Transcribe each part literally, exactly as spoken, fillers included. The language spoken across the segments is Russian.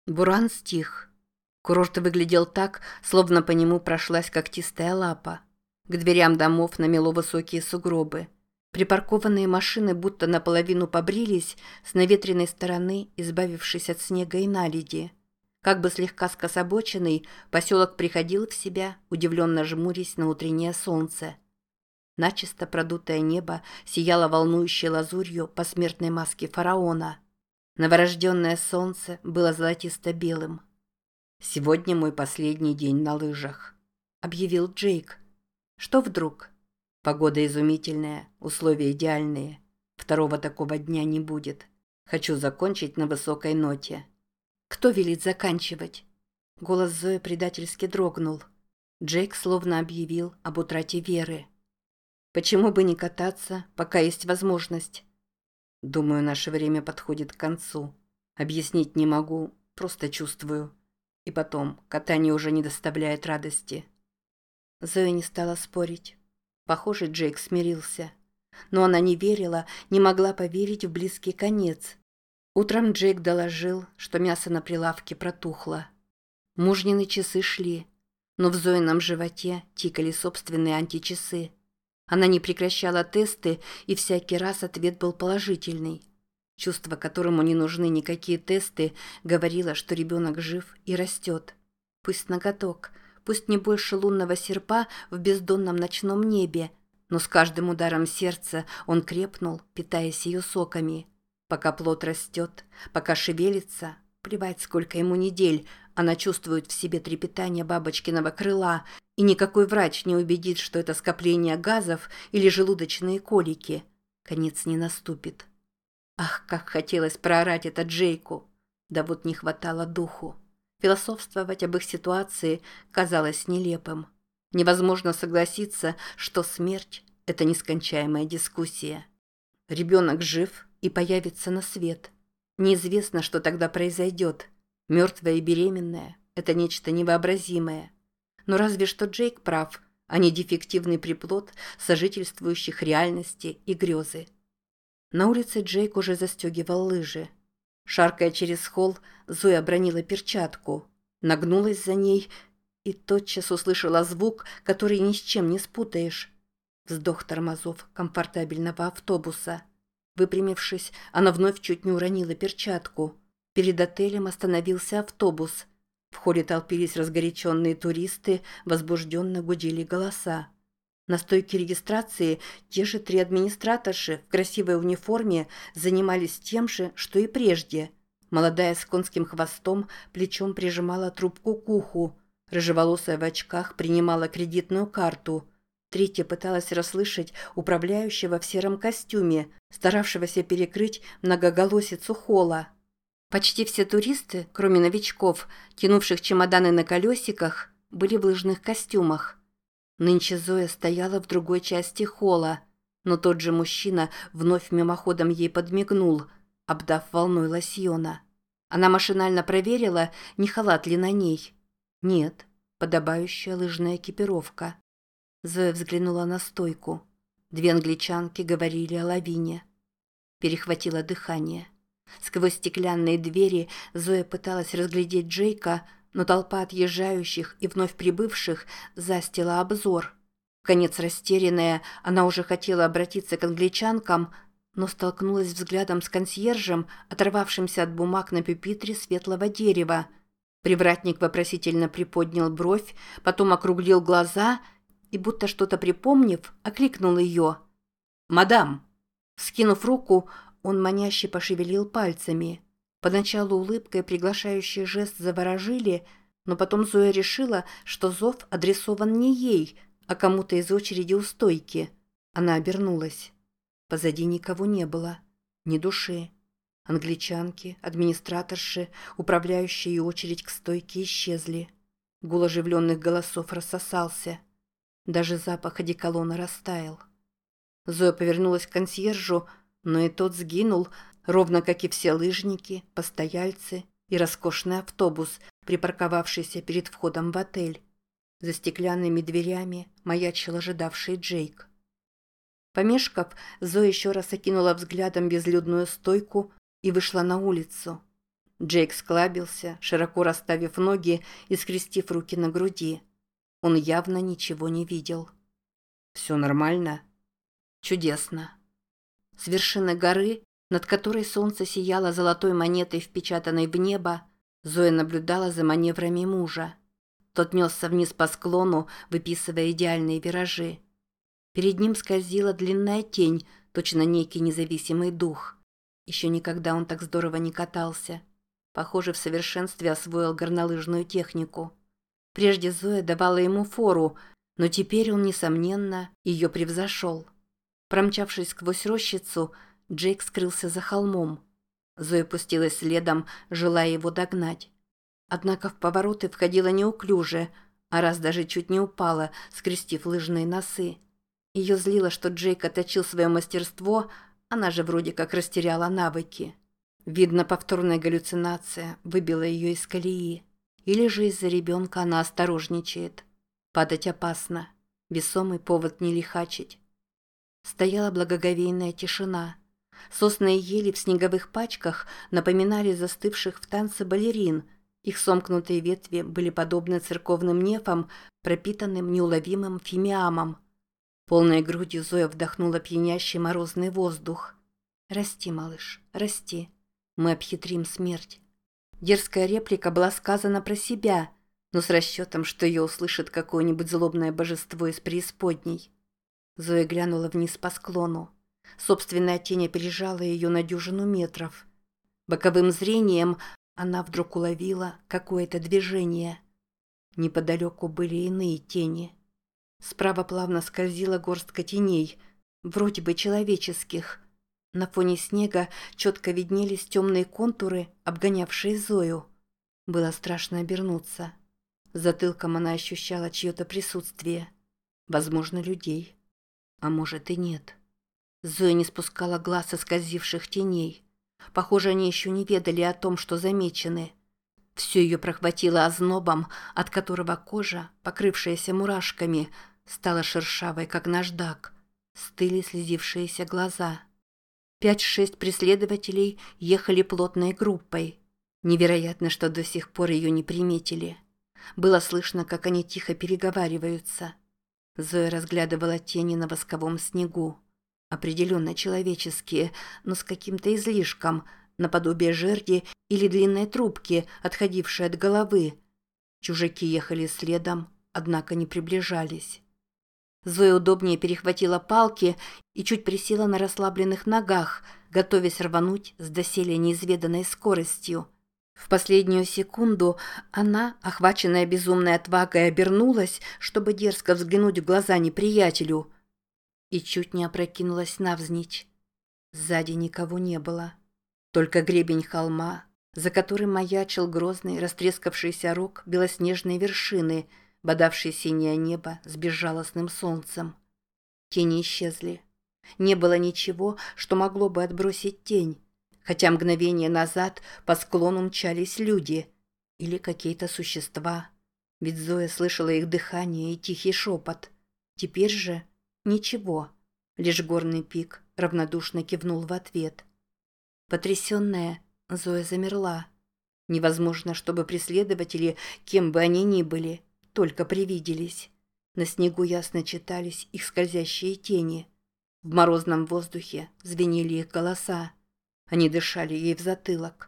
Буран стих. Курорт выглядел так, словно по нему прошлась когтистая лапа. К дверям домов намело высокие сугробы. Припаркованные машины будто наполовину побрились с наветренной стороны, избавившись от снега и наледи. Как бы слегка скособоченный, поселок приходил в себя, удивленно жмурясь на утреннее солнце. Начисто продутое небо сияло волнующей лазурью посмертной маски фараона. Новорожденное солнце было золотисто-белым. «Сегодня мой последний день на лыжах», — объявил Джейк. «Что вдруг? Погода изумительная, условия идеальные. Второго такого дня не будет. Хочу закончить на высокой ноте». «Кто велит заканчивать?» Голос Зои предательски дрогнул. Джейк словно объявил об утрате веры. «Почему бы не кататься, пока есть возможность?» «Думаю, наше время подходит к концу. Объяснить не могу, просто чувствую. И потом, катание уже не доставляет радости». Зоя не стала спорить. Похоже, Джейк смирился. Но она не верила, не могла поверить в близкий конец. Утром Джейк доложил, что мясо на прилавке протухло. Мужнины часы шли, но в Зоином животе тикали собственные античасы. Она не прекращала тесты, и всякий раз ответ был положительный. Чувство, которому не нужны никакие тесты, говорило, что ребенок жив и растет. Пусть ноготок, пусть не больше лунного серпа в бездонном ночном небе, но с каждым ударом сердца он крепнул, питаясь ее соками. Пока плод растет, пока шевелится, плевать, сколько ему недель, она чувствует в себе трепетание бабочкиного крыла, и никакой врач не убедит, что это скопление газов или желудочные колики. Конец не наступит. Ах, как хотелось проорать это Джейку! Да вот не хватало духу. Философствовать об их ситуации казалось нелепым. Невозможно согласиться, что смерть – это нескончаемая дискуссия. Ребенок жив и появится на свет. Неизвестно, что тогда произойдет. Мертвая и беременная – это нечто невообразимое. Но разве что Джейк прав, а не дефективный приплод сожительствующих реальности и грезы. На улице Джейк уже застегивал лыжи. Шаркая через холл, Зоя обронила перчатку, нагнулась за ней и тотчас услышала звук, который ни с чем не спутаешь. Вздох тормозов комфортабельного автобуса. Выпрямившись, она вновь чуть не уронила перчатку. Перед отелем остановился автобус. В холле толпились разгоряченные туристы, возбужденно гудели голоса. На стойке регистрации те же три администраторши в красивой униформе занимались тем же, что и прежде. Молодая с конским хвостом плечом прижимала трубку к уху. Рыжеволосая в очках принимала кредитную карту. Третья пыталась расслышать управляющего в сером костюме, старавшегося перекрыть многоголосицу холла. Почти все туристы, кроме новичков, тянувших чемоданы на колесиках, были в лыжных костюмах. Нынче Зоя стояла в другой части холла, но тот же мужчина вновь мимоходом ей подмигнул, обдав волной лосьона. Она машинально проверила, не халат ли на ней. Нет, подобающая лыжная экипировка. Зоя взглянула на стойку. Две англичанки говорили о лавине. Перехватило дыхание. Сквозь стеклянные двери Зоя пыталась разглядеть Джейка, но толпа отъезжающих и вновь прибывших застила обзор. Вконец растерянная, она уже хотела обратиться к англичанкам, но столкнулась взглядом с консьержем, оторвавшимся от бумаг на пюпитре светлого дерева. Привратник вопросительно приподнял бровь, потом округлил глаза и, будто что-то припомнив, окликнул ее. «Мадам!» Скинув руку, он маняще пошевелил пальцами. Поначалу улыбка и приглашающий жест заворожили, но потом Зоя решила, что зов адресован не ей, а кому-то из очереди у стойки. Она обернулась. Позади никого не было. Ни души. Англичанки, администраторши, управляющие и очередь к стойке исчезли. Гул оживленных голосов рассосался. Даже запах одеколона растаял. Зоя повернулась к консьержу, но и тот сгинул, ровно как и все лыжники, постояльцы и роскошный автобус, припарковавшийся перед входом в отель. За стеклянными дверями маячил ожидавший Джейк. Помешков, Зоя еще раз окинула взглядом безлюдную стойку и вышла на улицу. Джейк склабился, широко расставив ноги и скрестив руки на груди. Он явно ничего не видел. «Все нормально?» «Чудесно». С вершины горы, над которой солнце сияло золотой монетой, впечатанной в небо, Зоя наблюдала за маневрами мужа. Тот несся вниз по склону, выписывая идеальные виражи. Перед ним скользила длинная тень, точно некий независимый дух. Еще никогда он так здорово не катался. Похоже, в совершенстве освоил горнолыжную технику. Прежде Зоя давала ему фору, но теперь он, несомненно, ее превзошел. Промчавшись сквозь рощицу, Джейк скрылся за холмом. Зоя пустилась следом, желая его догнать. Однако в повороты входила неуклюже, а раз даже чуть не упала, скрестив лыжные носы. Ее злило, что Джейк отточил свое мастерство, она же вроде как растеряла навыки. Видно, повторная галлюцинация выбила ее из колеи. Или же из-за ребенка она осторожничает. Падать опасно. Весомый повод не лихачить. Стояла благоговейная тишина. Сосны и ели в снеговых пачках напоминали застывших в танце балерин. Их сомкнутые ветви были подобны церковным нефам, пропитанным неуловимым фимиамом. Полной грудью Зоя вдохнула пьянящий морозный воздух. «Расти, малыш, расти. Мы обхитрим смерть». Дерзкая реплика была сказана про себя, но с расчетом, что ее услышит какое-нибудь злобное божество из преисподней. Зоя глянула вниз по склону. Собственная тень опережала ее на дюжину метров. Боковым зрением она вдруг уловила какое-то движение. Неподалеку были иные тени. Справа плавно скользила горстка теней, вроде бы человеческих. На фоне снега четко виднелись темные контуры, обгонявшие Зою. Было страшно обернуться. Затылком она ощущала чье-то присутствие. Возможно, людей. А может и нет. Зоя не спускала глаз со скользивших теней. Похоже, они еще не ведали о том, что замечены. Все ее прохватило ознобом, от которого кожа, покрывшаяся мурашками, стала шершавой, как наждак. Стыли слезившиеся глаза. Пять-шесть преследователей ехали плотной группой. Невероятно, что до сих пор ее не приметили. Было слышно, как они тихо переговариваются. Зоя разглядывала тени на восковом снегу. Определенно человеческие, но с каким-то излишком, наподобие жерди или длинной трубки, отходившей от головы. Чужаки ехали следом, однако не приближались. Зоя удобнее перехватила палки и чуть присела на расслабленных ногах, готовясь рвануть с доселе неизведанной скоростью. В последнюю секунду она, охваченная безумной отвагой, обернулась, чтобы дерзко взглянуть в глаза неприятелю, и чуть не опрокинулась навзничь. Сзади никого не было. Только гребень холма, за которым маячил грозный растрескавшийся рог белоснежной вершины, бодавший синее небо с безжалостным солнцем. Тени исчезли. Не было ничего, что могло бы отбросить тень, хотя мгновение назад по склону мчались люди или какие-то существа, ведь Зоя слышала их дыхание и тихий шепот. Теперь же ничего, лишь горный пик равнодушно кивнул в ответ. Потрясенная, Зоя замерла. Невозможно, чтобы преследователи, кем бы они ни были, только привиделись. На снегу ясно читались их скользящие тени. В морозном воздухе звенели их голоса. Они дышали ей в затылок.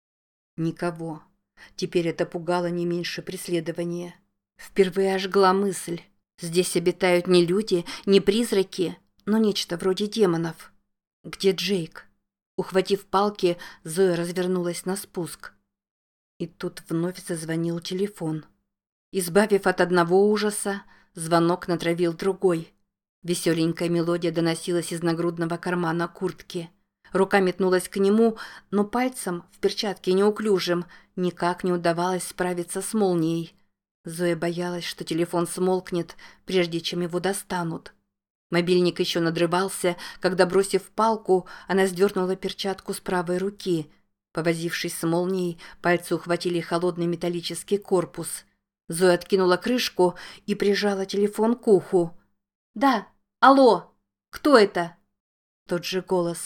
Никого. Теперь это пугало не меньше преследования. Впервые ожгла мысль. Здесь обитают не люди, не призраки, но нечто вроде демонов. Где Джейк? Ухватив палки, Зоя развернулась на спуск. И тут вновь зазвонил телефон. Избавив от одного ужаса, звонок натравил другой. Веселенькая мелодия доносилась из нагрудного кармана куртки. Рука метнулась к нему, но пальцем, в перчатке неуклюжим, никак не удавалось справиться с молнией. Зоя боялась, что телефон смолкнет, прежде чем его достанут. Мобильник еще надрывался, когда, бросив палку, она сдернула перчатку с правой руки. Повозившись с молнией, пальцы ухватили холодный металлический корпус. Зоя откинула крышку и прижала телефон к уху. «Да, алло, кто это?» Тот же голос.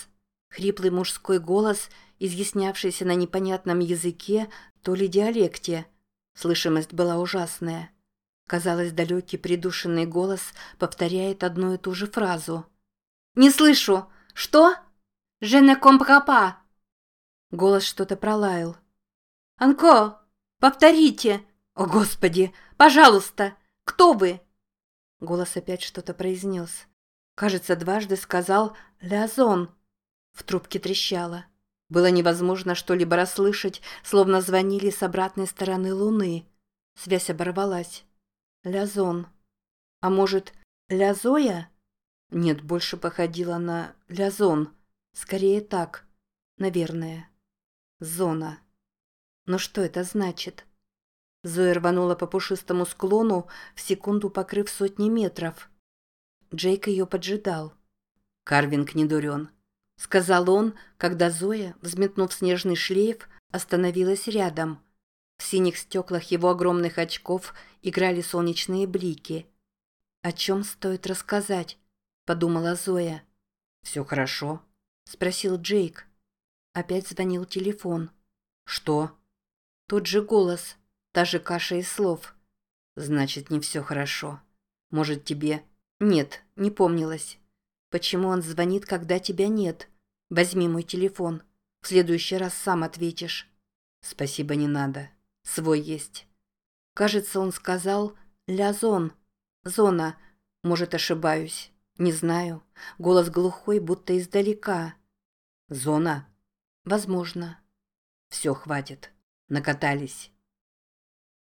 Хриплый мужской голос, изъяснявшийся на непонятном языке, то ли диалекте. Слышимость была ужасная. Казалось, далекий придушенный голос повторяет одну и ту же фразу. «Не слышу! Что? Je ne comprends pas!» Голос что-то пролаял. «Анко! Повторите! О, Господи! Пожалуйста! Кто вы?» Голос опять что-то произнес. Кажется, дважды сказал «Лязон». В трубке трещало. Было невозможно что-либо расслышать, словно звонили с обратной стороны Луны. Связь оборвалась. Лязон. А может, Лязоя? Нет, больше походила на Лязон. Скорее так. Наверное. Зона. Но что это значит? Зоя рванула по пушистому склону, в секунду покрыв сотни метров. Джейк ее поджидал. «Карвинг не дурен», — сказал он, когда Зоя, взметнув снежный шлейф, остановилась рядом. В синих стеклах его огромных очков играли солнечные блики. «О чем стоит рассказать?» — подумала Зоя. «Все хорошо?» — спросил Джейк. Опять звонил телефон. «Что?» Тот же голос, та же каша из слов. «Значит, не все хорошо. Может, тебе...» «Нет, не помнилось. Почему он звонит, когда тебя нет? Возьми мой телефон. В следующий раз сам ответишь». «Спасибо, не надо. Свой есть». Кажется, он сказал «Ля-зон». «Зона». Может, ошибаюсь. Не знаю. Голос глухой, будто издалека. «Зона?» «Возможно». «Все, хватит. Накатались».